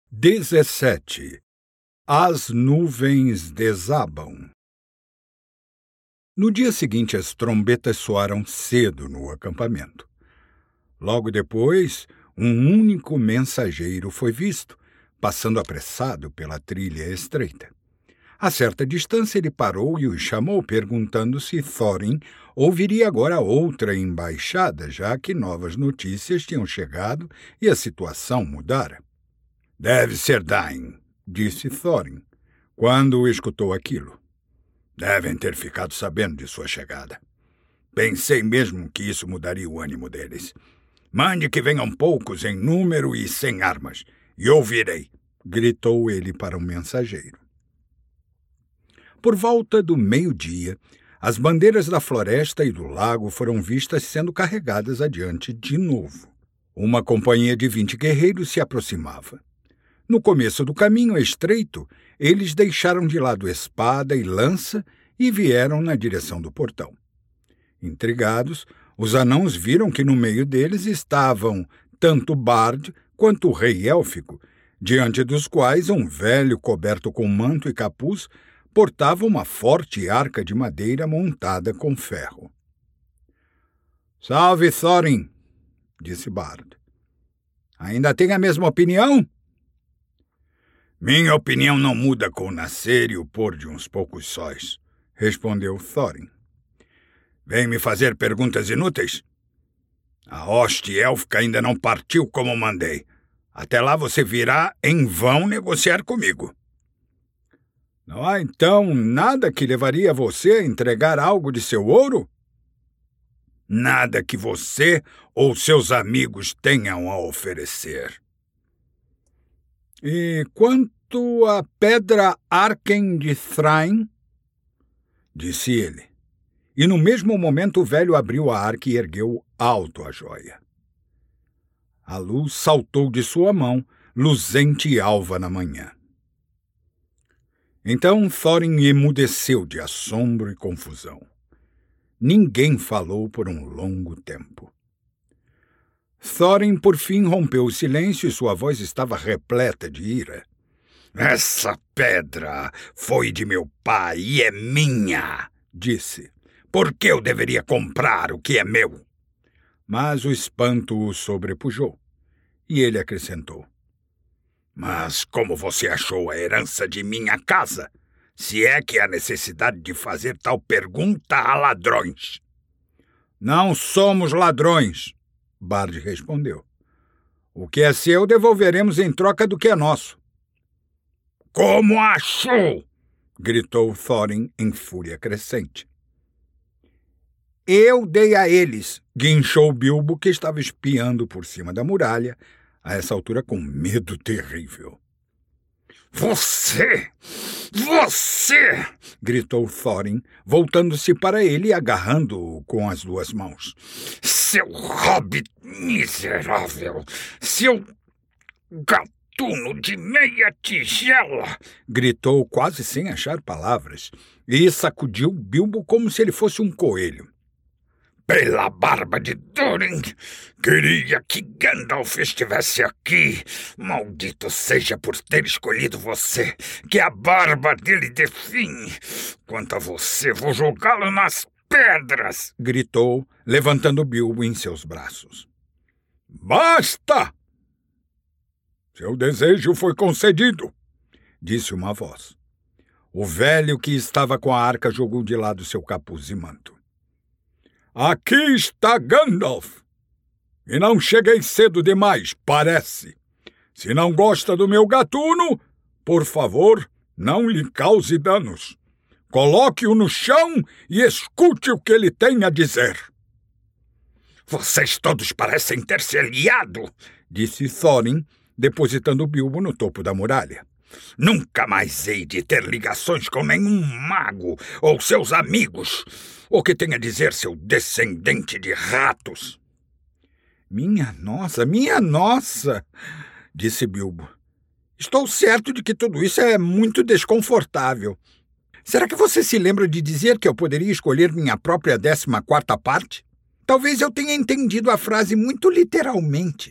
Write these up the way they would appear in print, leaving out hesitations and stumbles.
17. As nuvens desabam. No dia seguinte, as trombetas soaram cedo no acampamento. Logo depois, um único mensageiro foi visto, passando apressado pela trilha estreita. A certa distância, ele parou e os chamou, perguntando se Thorin ouviria agora outra embaixada, já que novas notícias tinham chegado e a situação mudara. "Deve ser Dain", disse Thorin, quando escutou aquilo. "Devem ter ficado sabendo de sua chegada. Pensei mesmo que isso mudaria o ânimo deles. Mande que venham poucos em número e sem armas, e ouvirei", gritou ele para o mensageiro. Por volta do meio-dia, as bandeiras da floresta e do lago foram vistas sendo carregadas adiante de novo. Uma companhia de 20 guerreiros se aproximava. No começo do caminho estreito, eles deixaram de lado espada e lança e vieram na direção do portão. Intrigados, os anãos viram que no meio deles estavam tanto Bard quanto o rei élfico, diante dos quais um velho coberto com manto e capuz portava uma forte arca de madeira montada com ferro. "Salve, Thorin", disse Bard. "Ainda tem a mesma opinião?" "Minha opinião não muda com o nascer e o pôr de uns poucos sóis", respondeu Thorin. "Vem me fazer perguntas inúteis? A hoste élfica ainda não partiu como mandei. Até lá você virá em vão negociar comigo." "Não há, então, nada que levaria você a entregar algo de seu ouro?" "Nada que você ou seus amigos tenham a oferecer." "E quanto à pedra Arken de Thrain?" disse ele. E no mesmo momento o velho abriu a arca e ergueu alto a joia. A luz saltou de sua mão, luzente e alva na manhã. Então Thorin emudeceu de assombro e confusão. Ninguém falou por um longo tempo. Thorin, por fim, rompeu o silêncio e sua voz estava repleta de ira. "Essa pedra foi de meu pai e é minha", disse. "Por que eu deveria comprar o que é meu?" Mas o espanto o sobrepujou, e ele acrescentou. "Mas como você achou a herança de minha casa, se é que há necessidade de fazer tal pergunta a ladrões?" "Não somos ladrões", Bard respondeu. "O que é seu devolveremos em troca do que é nosso." "Como achou?" gritou Thorin em fúria crescente. "Eu dei a eles", guinchou Bilbo, que estava espiando por cima da muralha, a essa altura com medo terrível. Você! Gritou Thorin, voltando-se para ele e agarrando-o com as duas mãos. "Seu hobbit miserável! Seu gatuno de meia tigela!" gritou quase sem achar palavras, e sacudiu Bilbo como se ele fosse um coelho. "Pela barba de Durin, queria que Gandalf estivesse aqui. Maldito seja por ter escolhido você, que a barba dele define. Quanto a você, vou jogá-lo nas pedras!" gritou, levantando Bilbo em seus braços. "Basta! Seu desejo foi concedido", disse uma voz. O velho que estava com a arca jogou de lado seu capuz e manto. "Aqui está Gandalf! E não cheguei cedo demais, parece. Se não gosta do meu gatuno, por favor, não lhe cause danos. Coloque-o no chão e escute o que ele tem a dizer." "Vocês todos parecem ter se aliado", disse Thorin, depositando Bilbo no topo da muralha. "Nunca mais hei de ter ligações com nenhum mago ou seus amigos. O que tem a dizer, seu descendente de ratos?" Minha nossa!" disse Bilbo. "Estou certo de que tudo isso é muito desconfortável. Será que você se lembra de dizer que eu poderia escolher minha própria 14ª parte? Talvez eu tenha entendido a frase muito literalmente,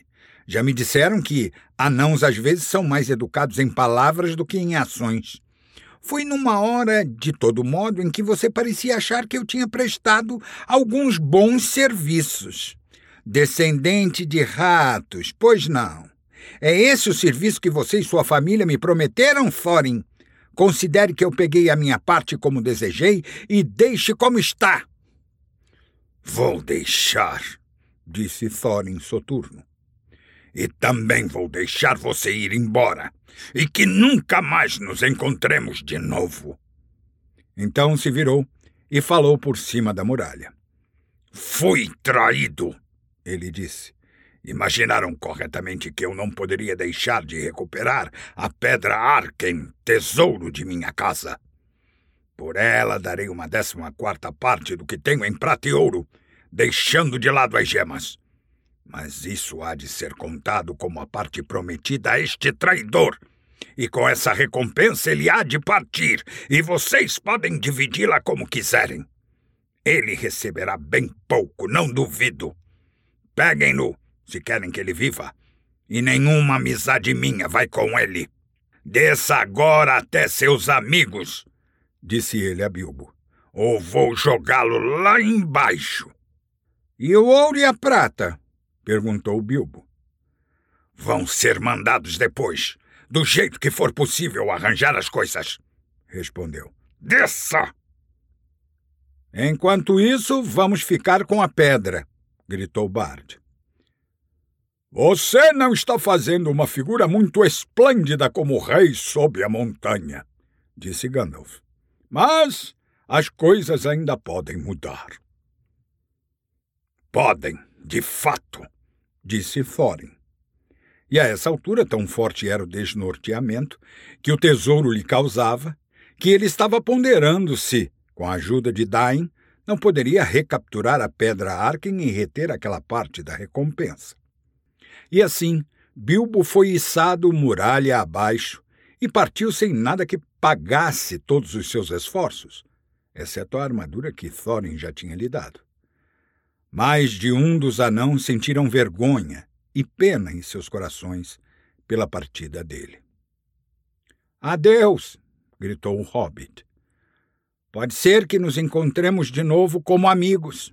Já me disseram que anãos às vezes são mais educados em palavras do que em ações. Foi numa hora, de todo modo, em que você parecia achar que eu tinha prestado alguns bons serviços. Descendente de ratos, pois não. É esse o serviço que você e sua família me prometeram, Thorin? Considere que eu peguei a minha parte como desejei e deixe como está. Vou deixar, disse Thorin soturno. E também vou deixar você ir embora, e que nunca mais nos encontremos de novo. Então se virou e falou por cima da muralha. Fui traído, ele disse. Imaginaram corretamente que eu não poderia deixar de recuperar a pedra Arken, tesouro de minha casa. Por ela darei uma 14ª parte do que tenho em prata e ouro, deixando de lado as gemas. Mas isso há de ser contado como a parte prometida a este traidor. E com essa recompensa ele há de partir, e vocês podem dividi-la como quiserem. Ele receberá bem pouco, não duvido. Peguem-no, se querem que ele viva, e nenhuma amizade minha vai com ele. Desça agora até seus amigos, disse ele a Bilbo, ou vou jogá-lo lá embaixo. E o ouro e a prata? Perguntou Bilbo. Vão ser mandados depois, do jeito que for possível arranjar as coisas, respondeu. Desça! Enquanto isso, vamos ficar com a pedra, gritou Bard. Você não está fazendo uma figura muito esplêndida como rei sob a montanha, disse Gandalf. Mas as coisas ainda podem mudar. Podem, de fato, disse Thorin. E a essa altura tão forte era o desnorteamento que o tesouro lhe causava, que ele estava ponderando se, com a ajuda de Dain, não poderia recapturar a pedra Arken e reter aquela parte da recompensa. E assim, Bilbo foi içado muralha abaixo e partiu sem nada que pagasse todos os seus esforços, exceto a armadura que Thorin já tinha lhe dado. Mais de um dos anãos sentiram vergonha e pena em seus corações pela partida dele. Adeus! Gritou o hobbit. Pode ser que nos encontremos de novo como amigos.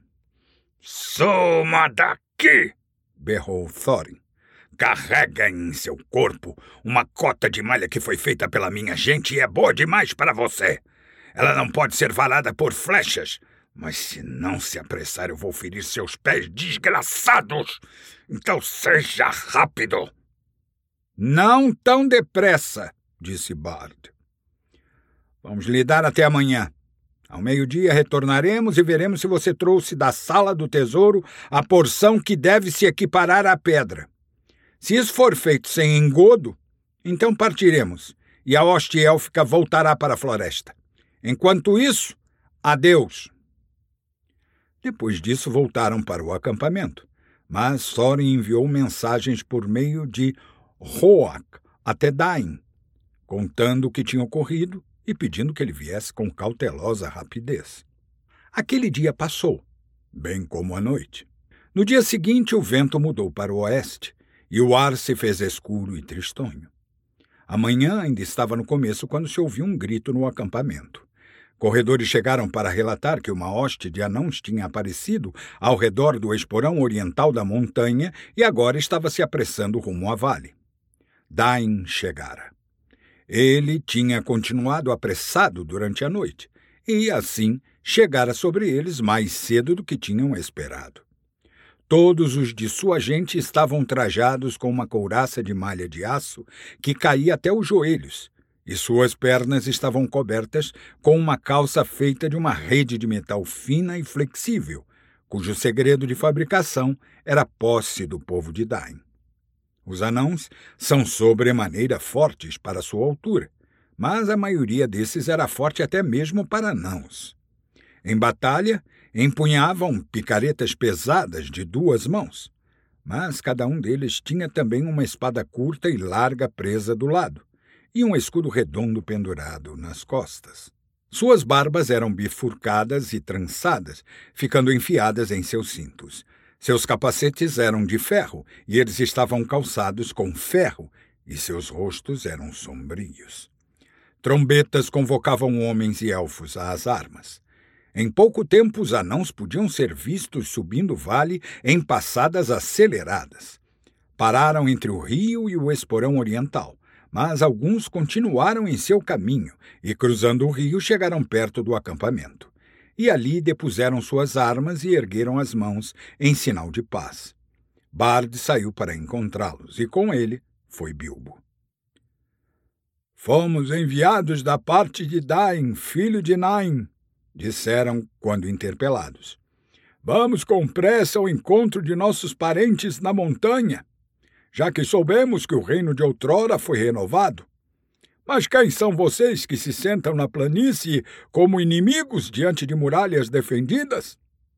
Suma daqui! Berrou Thorin. Carreguem em seu corpo uma cota de malha que foi feita pela minha gente e é boa demais para você. Ela não pode ser varada por flechas, mas se não se apressar eu vou ferir seus pés desgraçados. Então seja rápido. Não tão depressa, disse Bard. Vamos lhe dar até amanhã. Ao meio-dia retornaremos e veremos se você trouxe da sala do tesouro a porção que deve se equiparar à pedra. Se isso for feito sem engodo, então partiremos, e a hoste élfica voltará para a floresta. Enquanto isso, adeus. Depois disso voltaram para o acampamento, mas Thorin enviou mensagens por meio de Roak até Dain, contando o que tinha ocorrido e pedindo que ele viesse com cautelosa rapidez. Aquele dia passou, bem como a noite. No dia seguinte, o vento mudou para o oeste, e o ar se fez escuro e tristonho. A manhã ainda estava no começo quando se ouviu um grito no acampamento. Corredores chegaram para relatar que uma hoste de anãos tinha aparecido ao redor do esporão oriental da montanha e agora estava se apressando rumo à vale. Dain chegara. Ele tinha continuado apressado durante a noite e, assim, chegara sobre eles mais cedo do que tinham esperado. Todos os de sua gente estavam trajados com uma couraça de malha de aço que caía até os joelhos, e suas pernas estavam cobertas com uma calça feita de uma rede de metal fina e flexível, cujo segredo de fabricação era posse do povo de Dain. Os anãos são sobremaneira fortes para sua altura, mas a maioria desses era forte até mesmo para anãos. Em batalha, empunhavam picaretas pesadas de 2 mãos, mas cada um deles tinha também uma espada curta e larga presa do lado, e um escudo redondo pendurado nas costas. Suas barbas eram bifurcadas e trançadas, ficando enfiadas em seus cintos. Seus capacetes eram de ferro, e eles estavam calçados com ferro, e seus rostos eram sombrios. Trombetas convocavam homens e elfos às armas. Em pouco tempo, os anãos podiam ser vistos subindo o vale em passadas aceleradas. Pararam entre o rio e o esporão oriental, mas alguns continuaram em seu caminho e, cruzando o rio, chegaram perto do acampamento. E ali depuseram suas armas e ergueram as mãos em sinal de paz. Bard saiu para encontrá-los, e com ele foi Bilbo. "Fomos enviados da parte de Dain, filho de Nain", disseram quando interpelados. "Vamos com pressa ao encontro de nossos parentes na montanha, já que soubemos que o reino de outrora foi renovado. Mas quem são vocês que se sentam na planície como inimigos diante de muralhas defendidas?"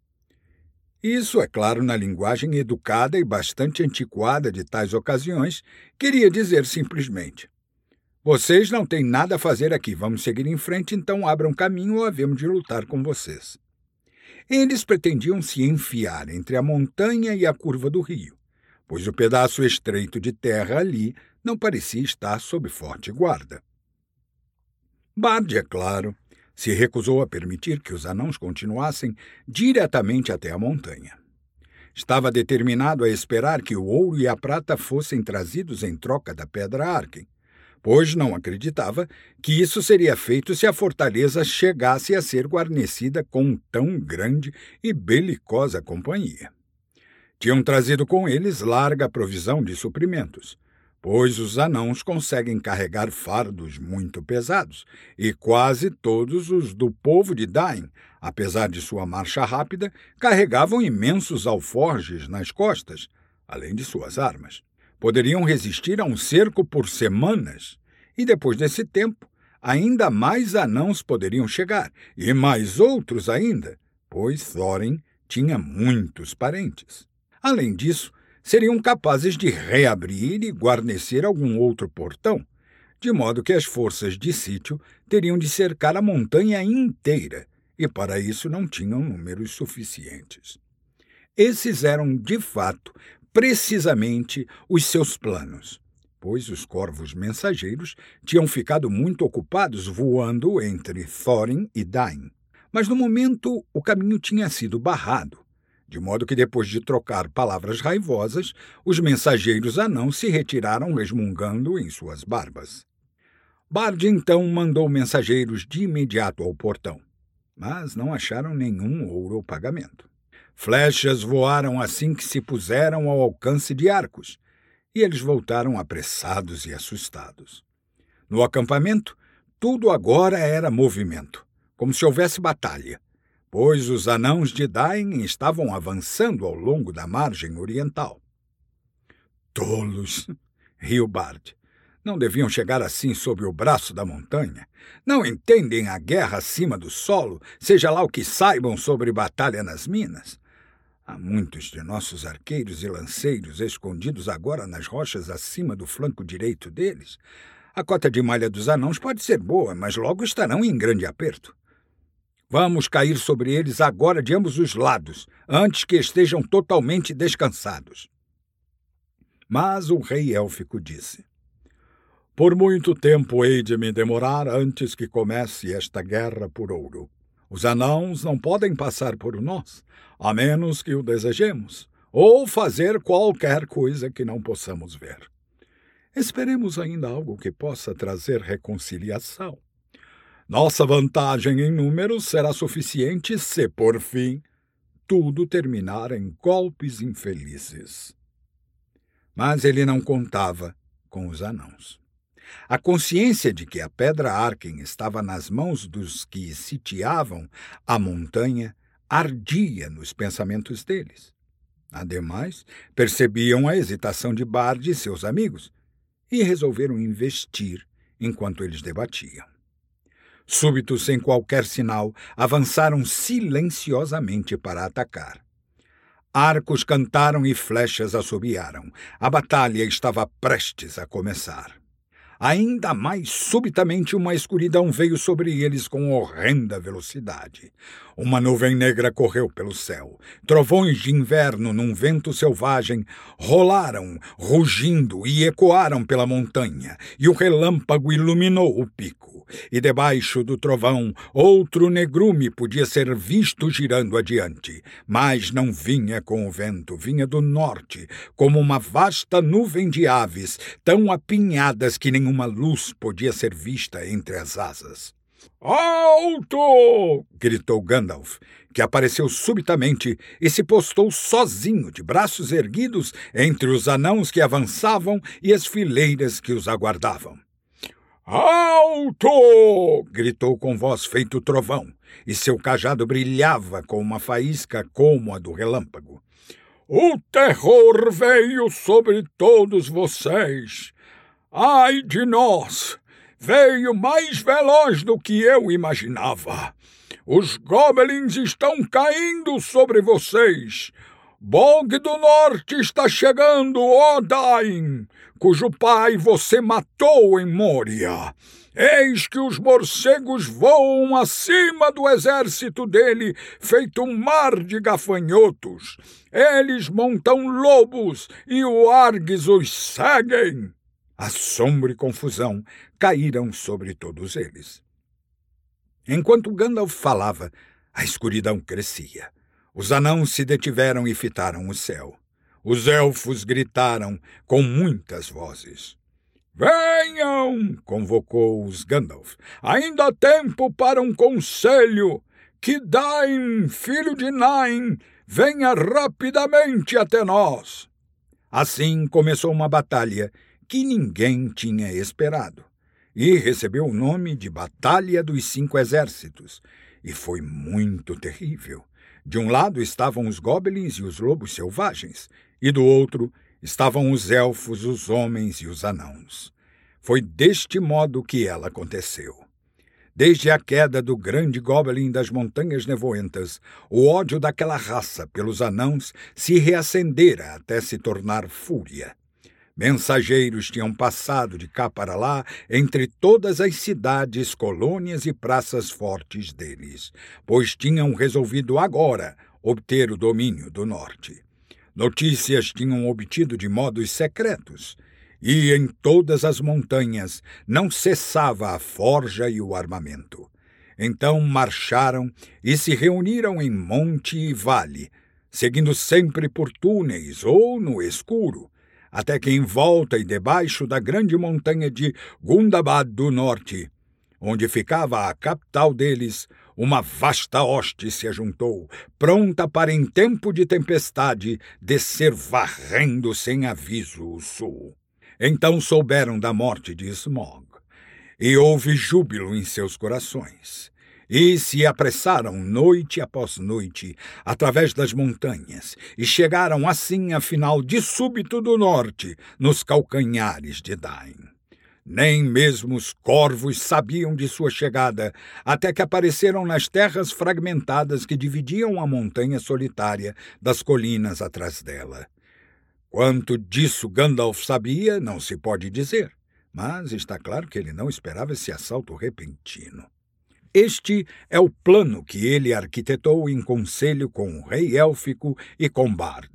Isso, é claro, na linguagem educada e bastante antiquada de tais ocasiões, queria dizer simplesmente: "Vocês não têm nada a fazer aqui, vamos seguir em frente, então abram caminho ou havemos de lutar com vocês." Eles pretendiam se enfiar entre a montanha e a curva do rio, pois o pedaço estreito de terra ali não parecia estar sob forte guarda. Bard, é claro, se recusou a permitir que os anãos continuassem diretamente até a montanha. Estava determinado a esperar que o ouro e a prata fossem trazidos em troca da pedra Arken, pois não acreditava que isso seria feito se a fortaleza chegasse a ser guarnecida com tão grande e belicosa companhia. Tinham trazido com eles larga provisão de suprimentos, pois os anãos conseguem carregar fardos muito pesados, e quase todos os do povo de Dain, apesar de sua marcha rápida, carregavam imensos alforjes nas costas, além de suas armas. Poderiam resistir a um cerco por semanas, e depois desse tempo, ainda mais anãos poderiam chegar, e mais outros ainda, pois Thorin tinha muitos parentes. Além disso, seriam capazes de reabrir e guarnecer algum outro portão, de modo que as forças de sítio teriam de cercar a montanha inteira, e para isso não tinham números suficientes. Esses eram, de fato, precisamente os seus planos, pois os corvos mensageiros tinham ficado muito ocupados voando entre Thorin e Dain. Mas no momento o caminho tinha sido barrado, de modo que depois de trocar palavras raivosas, os mensageiros anãos se retiraram resmungando em suas barbas. Bard então mandou mensageiros de imediato ao portão, mas não acharam nenhum ouro ou pagamento. Flechas voaram assim que se puseram ao alcance de arcos, e eles voltaram apressados e assustados. No acampamento, tudo agora era movimento, como se houvesse batalha, pois os anãos de Dain estavam avançando ao longo da margem oriental. "Tolos!" riu Bard. "Não deviam chegar assim sob o braço da montanha. Não entendem a guerra acima do solo, seja lá o que saibam sobre batalha nas minas. Há muitos de nossos arqueiros e lanceiros escondidos agora nas rochas acima do flanco direito deles. A cota de malha dos anãos pode ser boa, mas logo estarão em grande aperto. Vamos cair sobre eles agora de ambos os lados, antes que estejam totalmente descansados." Mas o rei élfico disse: "Por muito tempo hei de me demorar antes que comece esta guerra por ouro. Os anãos não podem passar por nós, a menos que o desejemos, ou fazer qualquer coisa que não possamos ver. Esperemos ainda algo que possa trazer reconciliação. Nossa vantagem em números será suficiente se, por fim, tudo terminar em golpes infelizes." Mas ele não contava com os anãos. A consciência de que a pedra Arken estava nas mãos dos que sitiavam a montanha ardia nos pensamentos deles. Ademais, percebiam a hesitação de Bard e seus amigos e resolveram investir enquanto eles debatiam. Súbitos, sem qualquer sinal, avançaram silenciosamente para atacar. Arcos cantaram e flechas assobiaram. A batalha estava prestes a começar. Ainda mais subitamente uma escuridão veio sobre eles com horrenda velocidade. Uma nuvem negra correu pelo céu. Trovões de inverno num vento selvagem rolaram, rugindo e ecoaram pela montanha, e o relâmpago iluminou o pico. E debaixo do trovão, outro negrume podia ser visto girando adiante, mas não vinha com o vento, vinha do norte, como uma vasta nuvem de aves, tão apinhadas que nenhuma luz podia ser vista entre as asas. «Alto!» gritou Gandalf, que apareceu subitamente e se postou sozinho, de braços erguidos, entre os anãos que avançavam e as fileiras que os aguardavam. «Alto!» gritou com voz feito trovão, e seu cajado brilhava com uma faísca como a do relâmpago. «O terror veio sobre todos vocês! Ai de nós! Veio mais veloz do que eu imaginava! Os goblins estão caindo sobre vocês! Bog do Norte está chegando, ó Dain, cujo pai você matou em Moria! Eis que os morcegos voam acima do exército dele, feito um mar de gafanhotos. Eles montam lobos e o Arges os seguem!» Assombro e confusão caíram sobre todos eles. Enquanto Gandalf falava, a escuridão crescia. Os anãos se detiveram e fitaram o céu. Os elfos gritaram com muitas vozes. «Venham!» convocou-os Gandalf. «Ainda há tempo para um conselho! Que Dain, filho de Nain, venha rapidamente até nós!» Assim começou uma batalha que ninguém tinha esperado, e recebeu o nome de Batalha dos Cinco Exércitos, e foi muito terrível. De um lado estavam os goblins e os lobos selvagens, e do outro estavam os elfos, os homens e os anãos. Foi deste modo que ela aconteceu. Desde a queda do grande goblin das Montanhas Nevoentas, o ódio daquela raça pelos anãos se reacendera até se tornar fúria. Mensageiros tinham passado de cá para lá entre todas as cidades, colônias e praças fortes deles, pois tinham resolvido agora obter o domínio do norte. Notícias tinham obtido de modos secretos, e em todas as montanhas não cessava a forja e o armamento. Então marcharam e se reuniram em monte e vale, seguindo sempre por túneis ou no escuro, até que em volta e debaixo da grande montanha de Gundabad do Norte, onde ficava a capital deles, uma vasta hoste se ajuntou, pronta para, em tempo de tempestade, descer varrendo sem aviso o sul. Então souberam da morte de Smaug, e houve júbilo em seus corações. E se apressaram noite após noite, através das montanhas, e chegaram assim à final de súbito do norte, nos calcanhares de Dain. Nem mesmo os corvos sabiam de sua chegada, até que apareceram nas terras fragmentadas que dividiam a montanha solitária das colinas atrás dela. Quanto disso Gandalf sabia, não se pode dizer, mas está claro que ele não esperava esse assalto repentino. Este é o plano que ele arquitetou em conselho com o rei élfico e com Bard.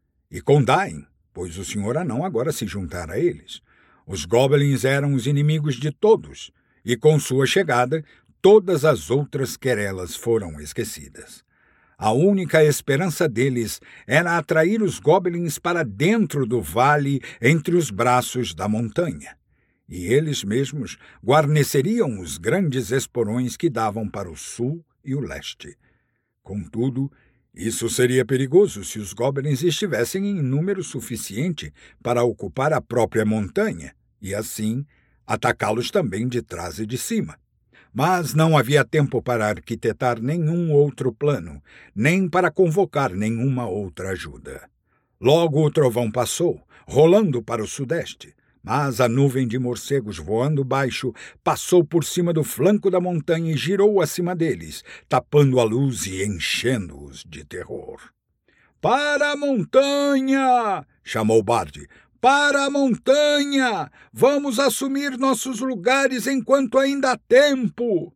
E com Dain, pois o senhor anão agora se juntara a eles. Os goblins eram os inimigos de todos, e com sua chegada, todas as outras querelas foram esquecidas. A única esperança deles era atrair os goblins para dentro do vale entre os braços da montanha. E eles mesmos guarneceriam os grandes esporões que davam para o sul e o leste. Contudo, isso seria perigoso se os goblins estivessem em número suficiente para ocupar a própria montanha, e assim atacá-los também de trás e de cima. Mas não havia tempo para arquitetar nenhum outro plano, nem para convocar nenhuma outra ajuda. Logo o trovão passou, rolando para o sudeste, mas a nuvem de morcegos voando baixo passou por cima do flanco da montanha e girou acima deles, tapando a luz e enchendo-os de terror. «Para a montanha!» chamou Bard. Para a montanha! Vamos assumir nossos lugares enquanto ainda há tempo!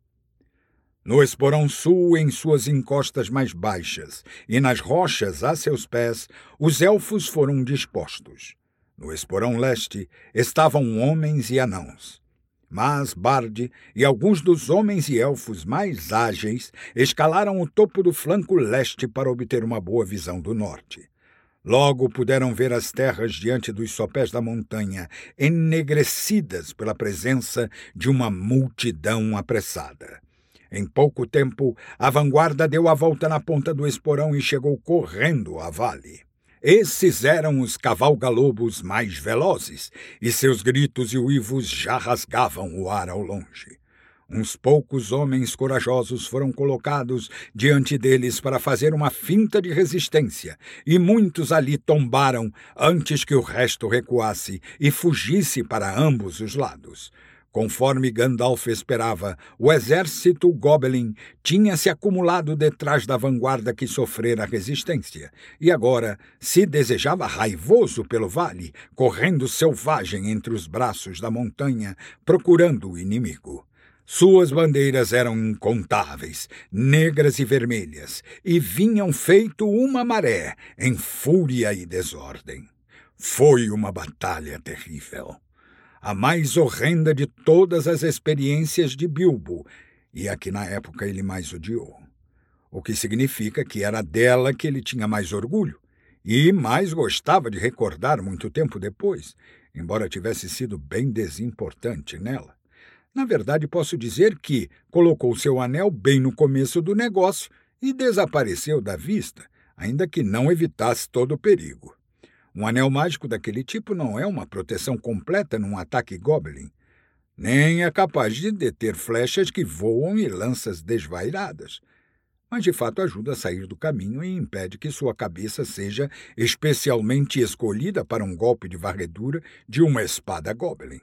No esporão sul, em suas encostas mais baixas, e nas rochas a seus pés, os elfos foram dispostos. No esporão leste estavam homens e anãos. Mas Bard e alguns dos homens e elfos mais ágeis escalaram o topo do flanco leste para obter uma boa visão do norte. Logo puderam ver as terras diante dos sopés da montanha, enegrecidas pela presença de uma multidão apressada. Em pouco tempo, a vanguarda deu a volta na ponta do esporão e chegou correndo a vale. Esses eram os cavalga-lobos mais velozes, e seus gritos e uivos já rasgavam o ar ao longe. Uns poucos homens corajosos foram colocados diante deles para fazer uma finta de resistência, e muitos ali tombaram antes que o resto recuasse e fugisse para ambos os lados. Conforme Gandalf esperava, o exército Goblin tinha se acumulado detrás da vanguarda que sofrera resistência, e agora se desejava raivoso pelo vale, correndo selvagem entre os braços da montanha, procurando o inimigo. Suas bandeiras eram incontáveis, negras e vermelhas, e vinham feito uma maré, em fúria e desordem. Foi uma batalha terrível. A mais horrenda de todas as experiências de Bilbo, e a que na época ele mais odiou. O que significa que era dela que ele tinha mais orgulho, e mais gostava de recordar muito tempo depois, embora tivesse sido bem desimportante nela. Na verdade, posso dizer que colocou seu anel bem no começo do negócio e desapareceu da vista, ainda que não evitasse todo o perigo. Um anel mágico daquele tipo não é uma proteção completa num ataque Goblin. Nem é capaz de deter flechas que voam e lanças desvairadas. Mas de fato ajuda a sair do caminho e impede que sua cabeça seja especialmente escolhida para um golpe de varredura de uma espada Goblin.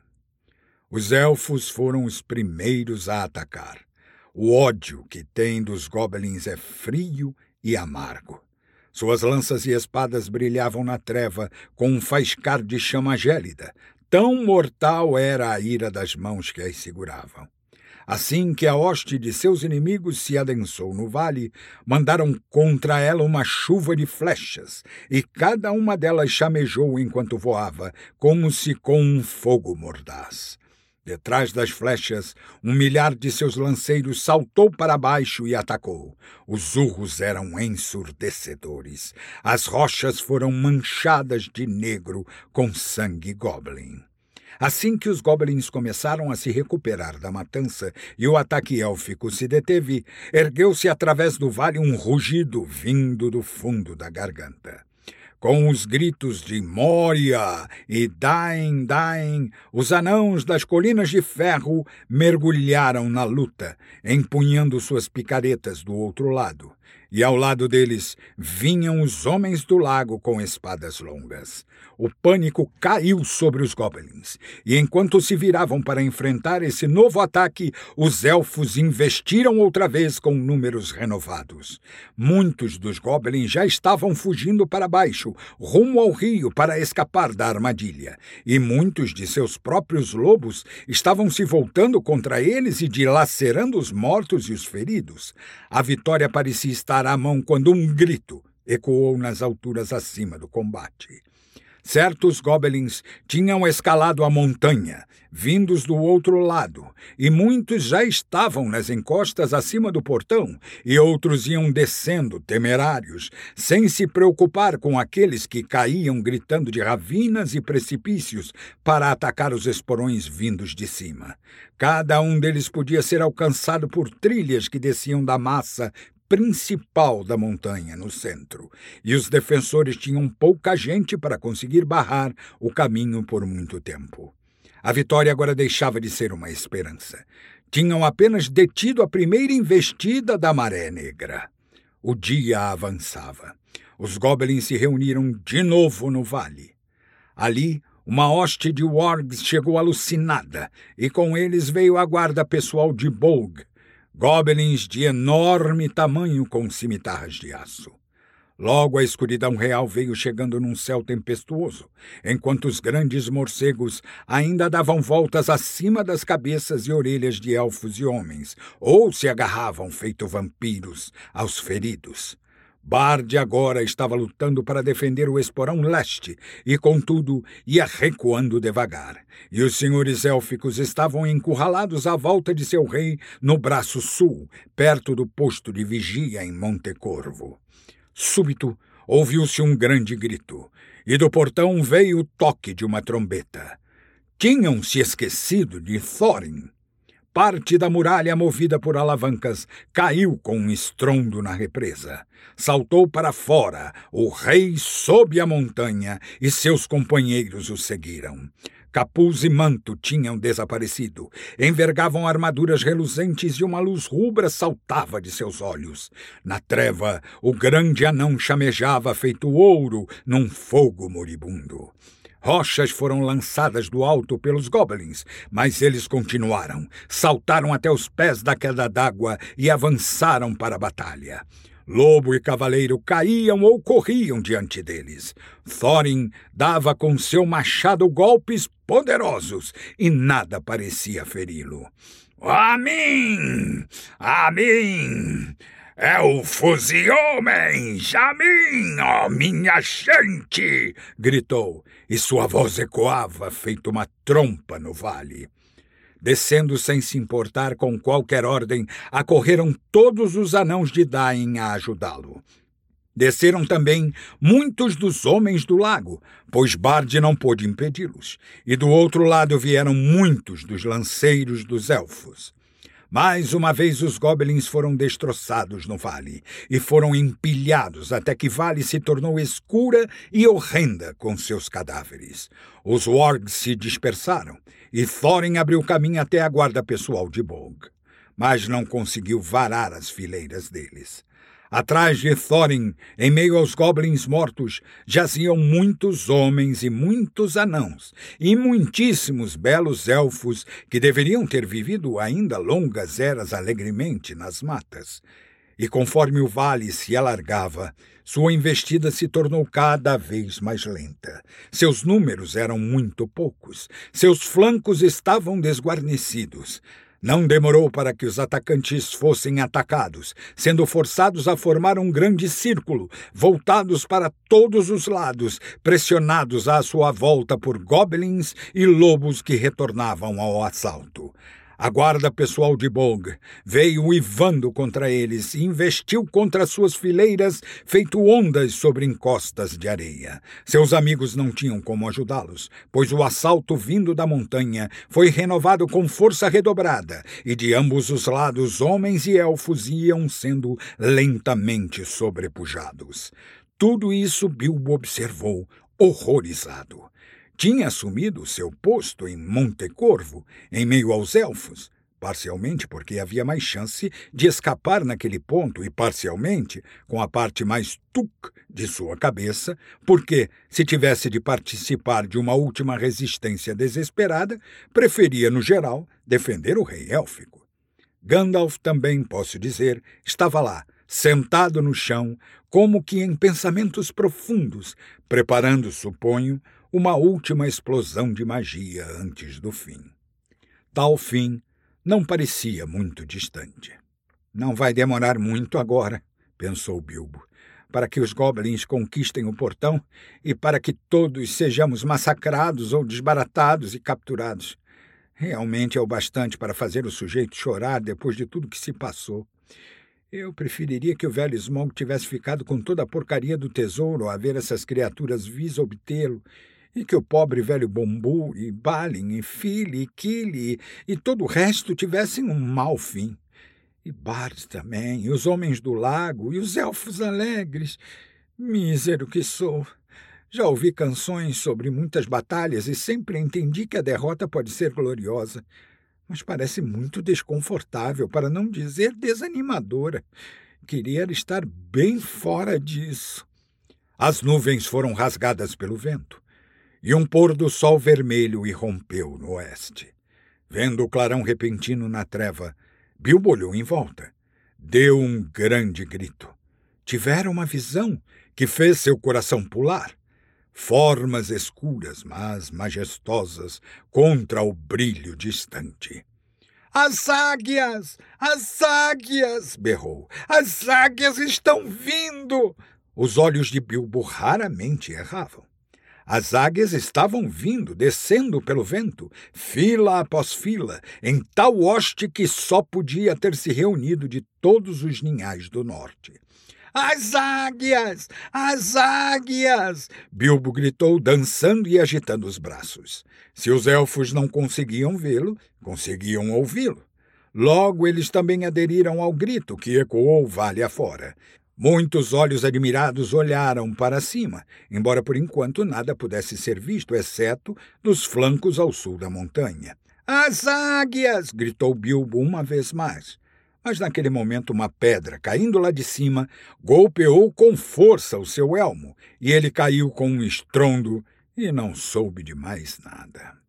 Os elfos foram os primeiros a atacar. O ódio que têm dos Goblins é frio e amargo. Suas lanças e espadas brilhavam na treva com um faiscar de chama gélida. Tão mortal era a ira das mãos que as seguravam. Assim que a hoste de seus inimigos se adensou no vale, mandaram contra ela uma chuva de flechas, e cada uma delas chamejou enquanto voava, como se com um fogo mordaz. Detrás das flechas, 1 milhar de seus lanceiros saltou para baixo e atacou. Os urros eram ensurdecedores. As rochas foram manchadas de negro com sangue Goblin. Assim que os Goblins começaram a se recuperar da matança e o ataque élfico se deteve, ergueu-se através do vale um rugido vindo do fundo da garganta. Com os gritos de Moria e Dain, Dain, os anãos das Colinas de Ferro mergulharam na luta, empunhando suas picaretas do outro lado. E ao lado deles vinham os homens do lago com espadas longas. O pânico caiu sobre os goblins, e enquanto se viravam para enfrentar esse novo ataque, os elfos investiram outra vez com números renovados. Muitos dos goblins já estavam fugindo para baixo, rumo ao rio para escapar da armadilha, e muitos de seus próprios lobos estavam se voltando contra eles e dilacerando os mortos e os feridos. A vitória parecia estar à mão quando um grito ecoou nas alturas acima do combate. Certos goblins tinham escalado a montanha, vindos do outro lado, e muitos já estavam nas encostas acima do portão, e outros iam descendo, temerários, sem se preocupar com aqueles que caíam gritando de ravinas e precipícios para atacar os esporões vindos de cima. Cada um deles podia ser alcançado por trilhas que desciam da massa principal da montanha no centro, e os defensores tinham pouca gente para conseguir barrar o caminho por muito tempo. A vitória agora deixava de ser uma esperança. Tinham apenas detido a primeira investida da Maré Negra. O dia avançava. Os goblins se reuniram de novo no vale. Ali, uma hoste de wargs chegou alucinada, e com eles veio a guarda pessoal de Bolg, goblins de enorme tamanho com cimitarras de aço. Logo a escuridão real veio chegando num céu tempestuoso, enquanto os grandes morcegos ainda davam voltas acima das cabeças e orelhas de elfos e homens, ou se agarravam, feito vampiros, aos feridos. Bard agora estava lutando para defender o esporão leste e, contudo, ia recuando devagar. E os senhores élficos estavam encurralados à volta de seu rei no braço sul, perto do posto de vigia em Monte Corvo. Súbito, ouviu-se um grande grito, e do portão veio o toque de uma trombeta. Tinham se esquecido de Thorin. Parte da muralha movida por alavancas caiu com um estrondo na represa. Saltou para fora o rei sob a montanha e seus companheiros o seguiram. Capuz e manto tinham desaparecido. Envergavam armaduras reluzentes e uma luz rubra saltava de seus olhos. Na treva, o grande anão chamejava feito ouro num fogo moribundo. Rochas foram lançadas do alto pelos goblins, mas eles continuaram, saltaram até os pés da queda d'água e avançaram para a batalha. Lobo e cavaleiro caíam ou corriam diante deles. Thorin dava com seu machado golpes poderosos e nada parecia feri-lo. A mim! A mim! Elfos e homens, a mim, ó minha gente! Gritou, e sua voz ecoava feito uma trompa no vale. Descendo sem se importar com qualquer ordem, acorreram todos os anãos de Dain a ajudá-lo. Desceram também muitos dos homens do lago, pois Bard não pôde impedi-los, e do outro lado vieram muitos dos lanceiros dos elfos. Mais uma vez os goblins foram destroçados no vale, e foram empilhados até que vale se tornou escura e horrenda com seus cadáveres. Os wargs se dispersaram, e Thorin abriu caminho até a guarda pessoal de Bolg, mas não conseguiu varar as fileiras deles. Atrás de Thorin, em meio aos goblins mortos, jaziam muitos homens e muitos anãos, e muitíssimos belos elfos que deveriam ter vivido ainda longas eras alegremente nas matas. E conforme o vale se alargava, sua investida se tornou cada vez mais lenta. Seus números eram muito poucos, seus flancos estavam desguarnecidos. Não demorou para que os atacantes fossem atacados, sendo forçados a formar um grande círculo, voltados para todos os lados, pressionados à sua volta por goblins e lobos que retornavam ao assalto. A guarda pessoal de Bolg veio uivando contra eles e investiu contra suas fileiras, feito ondas sobre encostas de areia. Seus amigos não tinham como ajudá-los, pois o assalto vindo da montanha foi renovado com força redobrada, e de ambos os lados homens e elfos iam sendo lentamente sobrepujados. Tudo isso Bilbo observou, horrorizado. Tinha assumido seu posto em Monte Corvo, em meio aos elfos, parcialmente porque havia mais chance de escapar naquele ponto e parcialmente com a parte mais tuc de sua cabeça, porque, se tivesse de participar de uma última resistência desesperada, preferia, no geral, defender o rei élfico. Gandalf também, posso dizer, estava lá, sentado no chão, como que em pensamentos profundos, preparando, suponho, uma última explosão de magia antes do fim. Tal fim não parecia muito distante. Não vai demorar muito agora, pensou Bilbo, para que os goblins conquistem o portão e para que todos sejamos massacrados ou desbaratados e capturados. Realmente é o bastante para fazer o sujeito chorar depois de tudo que se passou. Eu preferiria que o velho Smaug tivesse ficado com toda a porcaria do tesouro a ver essas criaturas vis obtê-lo, e que o pobre velho Bombu, e Balin, e Fili, e Kili, e todo o resto tivessem um mau fim. E Bard também, e os homens do lago, e os elfos alegres. Mísero que sou! Já ouvi canções sobre muitas batalhas e sempre entendi que a derrota pode ser gloriosa, mas parece muito desconfortável, para não dizer desanimadora. Queria estar bem fora disso. As nuvens foram rasgadas pelo vento, e um pôr do sol vermelho irrompeu no oeste. Vendo o clarão repentino na treva, Bilbo olhou em volta. Deu um grande grito. tivera uma visão que fez seu coração pular. Formas escuras, mas majestosas, contra o brilho distante. As águias! As águias! Berrou. As águias estão vindo! Os olhos de Bilbo raramente erravam. As águias estavam vindo, descendo pelo vento, fila após fila, em tal hoste que só podia ter se reunido de todos os ninhais do norte. As águias! As águias! Bilbo gritou, dançando e agitando os braços. Se os elfos não conseguiam vê-lo, conseguiam ouvi-lo. Logo eles também aderiram ao grito que ecoou vale afora. Muitos olhos admirados olharam para cima, embora por enquanto nada pudesse ser visto, exceto nos flancos ao sul da montanha. As águias! Gritou Bilbo uma vez mais. Mas naquele momento uma pedra, caindo lá de cima, golpeou com força o seu elmo, e ele caiu com um estrondo e não soube de mais nada.